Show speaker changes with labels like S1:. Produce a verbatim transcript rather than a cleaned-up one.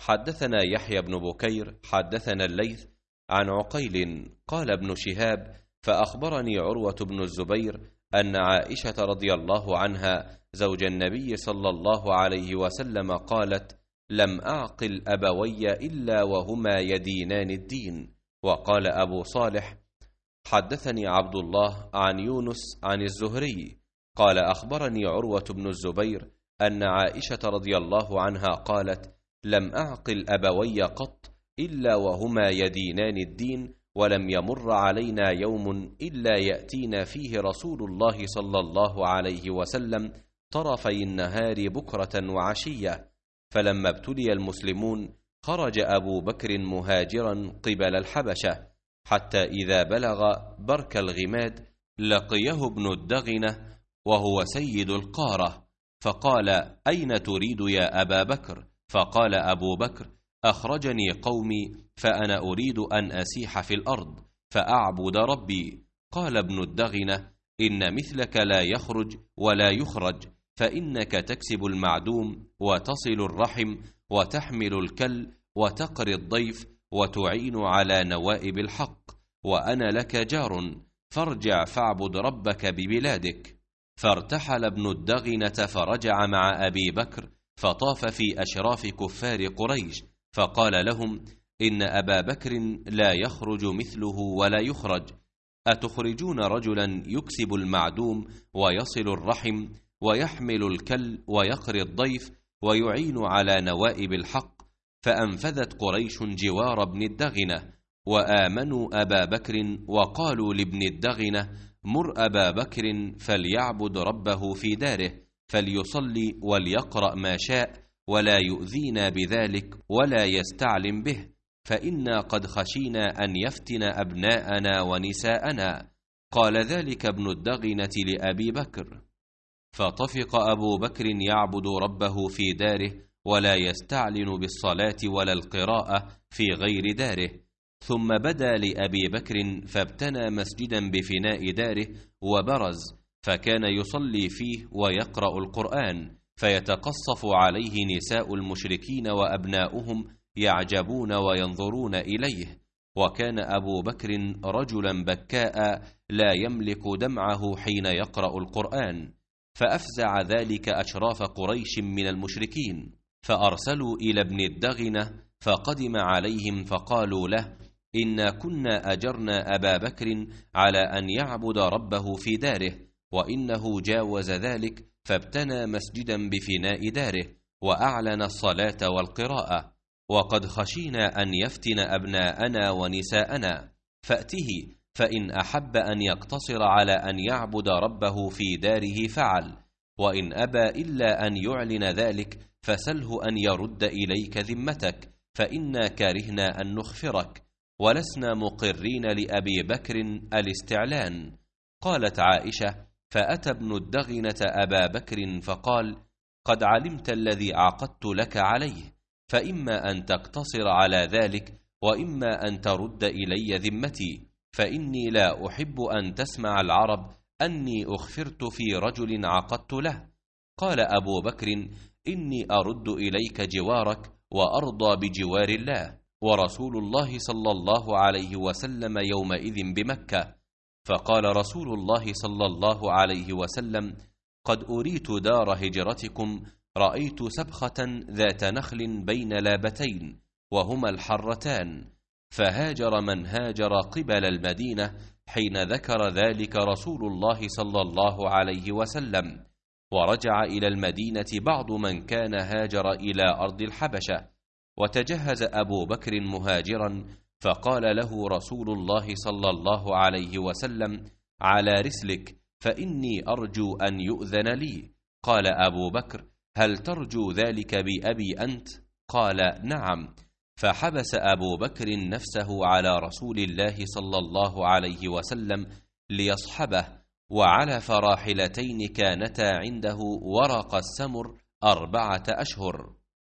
S1: حدثنا يحيى بن بكير حدثنا الليث عن عقيل قال ابن شهاب فأخبرني عروة بن الزبير أن عائشة رضي الله عنها زوج النبي صلى الله عليه وسلم قالت: لم أعقل أبوي إلا وهما يدينان الدين. وقال أبو صالح حدثني عبد الله عن يونس عن الزهري قال أخبرني عروة بن الزبير أن عائشة رضي الله عنها قالت: لم أعقل أبوي قط إلا وهما يدينان الدين، ولم يمر علينا يوم إلا يأتينا فيه رسول الله صلى الله عليه وسلم طرفي النهار بكرة وعشية. فلما ابتلي المسلمون خرج أبو بكر مهاجرا قبل الحبشة، حتى إذا بلغ برك الغماد لقيه ابن الدغنة وهو سيد القارة، فقال: أين تريد يا أبا بكر؟ فقال أبو بكر: أخرجني قومي فأنا أريد أن أسيح في الأرض فأعبد ربي. قال ابن الدغنة: إن مثلك لا يخرج ولا يخرج، فإنك تكسب المعدوم وتصل الرحم وتحمل الكل وتقري الضيف وتعين على نوائب الحق، وأنا لك جار، فارجع فاعبد ربك ببلادك. فارتحل ابن الدغنة فرجع مع أبي بكر فطاف في أشراف كفار قريش، فقال لهم: إن أبا بكر لا يخرج مثله ولا يخرج، أتخرجون رجلا يكسب المعدوم ويصل الرحم ويحمل الكل ويقري الضيف ويعين على نوائب الحق؟ فأنفذت قريش جوار ابن الدغنة وآمنوا أبا بكر، وقالوا لابن الدغنة: مر أبا بكر فليعبد ربه في داره، فليصلي وليقرأ ما شاء، ولا يؤذينا بذلك ولا يستعلم به، فإنا قد خشينا أن يفتن أبناءنا ونساءنا. قال ذلك ابن الدغنة لأبي بكر، فطفق أبو بكر يعبد ربه في داره ولا يستعلن بالصلاة ولا القراءة في غير داره. ثم بدا لأبي بكر فابتنى مسجدا بفناء داره وبرز، فكان يصلي فيه ويقرأ القرآن، فيتقصف عليه نساء المشركين وأبناؤهم يعجبون وينظرون إليه. وكان أبو بكر رجلا بكاء لا يملك دمعه حين يقرأ القرآن، فأفزع ذلك أشراف قريش من المشركين، فأرسلوا إلى ابن الدغنة فقدم عليهم فقالوا له: إنا كنا أجرنا أبا بكر على أن يعبد ربه في داره، وإنه جاوز ذلك فابتنى مسجدا بفناء داره وأعلن الصلاة والقراءة، وقد خشينا أن يفتن أبناءنا ونساءنا، فأته، فإن أحب أن يقتصر على أن يعبد ربه في داره فعل، وإن أبى إلا أن يعلن ذلك فسله أن يرد إليك ذمتك، فإنا كرهنا أن نخفرك، ولسنا مقرين لأبي بكر الاستعلان. قالت عائشة: فأتى ابن الدغنة أبا بكر فقال: قد علمت الذي عقدت لك عليه، فإما أن تقتصر على ذلك وإما أن ترد إلي ذمتي، فإني لا أحب أن تسمع العرب أني أخفرت في رجل عقدت له. قال أبو بكر: إني أرد إليك جوارك وأرضى بجوار الله، ورسول الله صلى الله عليه وسلم يومئذ بمكة. فقال رسول الله صلى الله عليه وسلم: قد أريت دار هجرتكم، رأيت سبخة ذات نخل بين لابتين وهما الحرتان، فهاجر من هاجر قبل المدينة حين ذكر ذلك رسول الله صلى الله عليه وسلم، ورجع إلى المدينة بعض من كان هاجر إلى أرض الحبشة. وتجهز أبو بكر مهاجرا، فقال له رسول الله صلى الله عليه وسلم: على رسلك، فإني أرجو أن يؤذن لي. قال أبو بكر: هل ترجو ذلك بأبي أنت؟ قال: نعم. فحبس أبو بكر نفسه على رسول الله صلى الله عليه وسلم ليصحبه، وعلى فراحلتين كانتا عنده ورق السمر أربعة أشهر.